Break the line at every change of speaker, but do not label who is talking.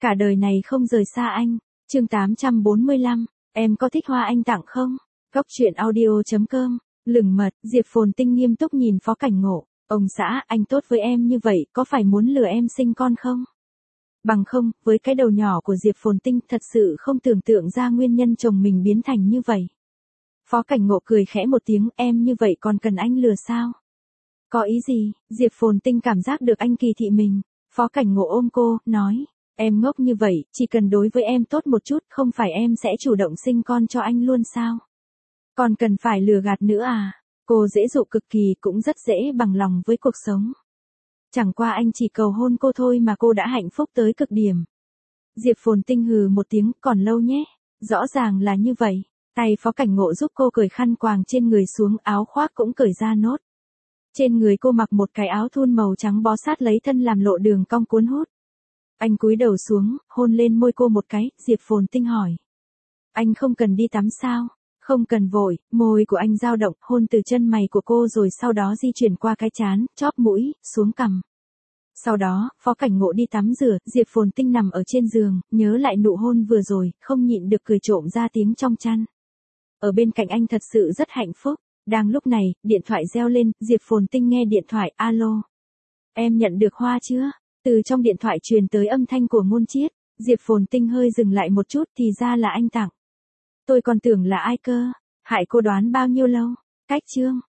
cả đời này không rời xa anh. Chương 845, em có thích hoa anh tặng không? Góc truyện audio.com. Lửng mật, Diệp Phồn Tinh nghiêm túc nhìn Phó Cảnh Ngộ. Ông xã, anh tốt với em như vậy, có phải muốn lừa em sinh con không? Bằng không, với cái đầu nhỏ của Diệp Phồn Tinh thật sự không tưởng tượng ra nguyên nhân chồng mình biến thành như vậy. Phó Cảnh Ngộ cười khẽ một tiếng, em như vậy còn cần anh lừa sao? Có ý gì? Diệp Phồn Tinh cảm giác được anh kỳ thị mình. Phó Cảnh Ngộ ôm cô, nói, em ngốc như vậy, chỉ cần đối với em tốt một chút, không phải em sẽ chủ động sinh con cho anh luôn sao? Còn cần phải lừa gạt nữa à? Cô dễ dụ cực kỳ, cũng rất dễ bằng lòng với cuộc sống. Chẳng qua anh chỉ cầu hôn cô thôi mà cô đã hạnh phúc tới cực điểm. Diệp Phồn Tinh hừ một tiếng, còn lâu nhé. Rõ ràng là như vậy. Tay Phó Cảnh Ngộ giúp cô cởi khăn quàng trên người xuống, áo khoác cũng cởi ra nốt. Trên người cô mặc một cái áo thun màu trắng bó sát lấy thân làm lộ đường cong cuốn hút. Anh cúi đầu xuống, hôn lên môi cô một cái, Diệp Phồn Tinh hỏi. Anh không cần đi tắm sao? Không cần vội, môi của anh dao động, hôn từ chân mày của cô rồi sau đó di chuyển qua cái trán, chóp mũi, xuống cằm. Sau đó, Phó Cảnh Ngộ đi tắm rửa, Diệp Phồn Tinh nằm ở trên giường, nhớ lại nụ hôn vừa rồi, không nhịn được cười trộm ra tiếng trong chăn. Ở bên cạnh anh thật sự rất hạnh phúc. Đang lúc này, điện thoại reo lên, Diệp Phồn Tinh nghe điện thoại, alo. Em nhận được hoa chưa? Từ trong điện thoại truyền tới âm thanh của Ngôn Chiết. Diệp Phồn Tinh hơi dừng lại một chút, thì ra là anh tặng. Tôi còn tưởng là ai cơ. Hại cô đoán bao nhiêu lâu? Cách chương.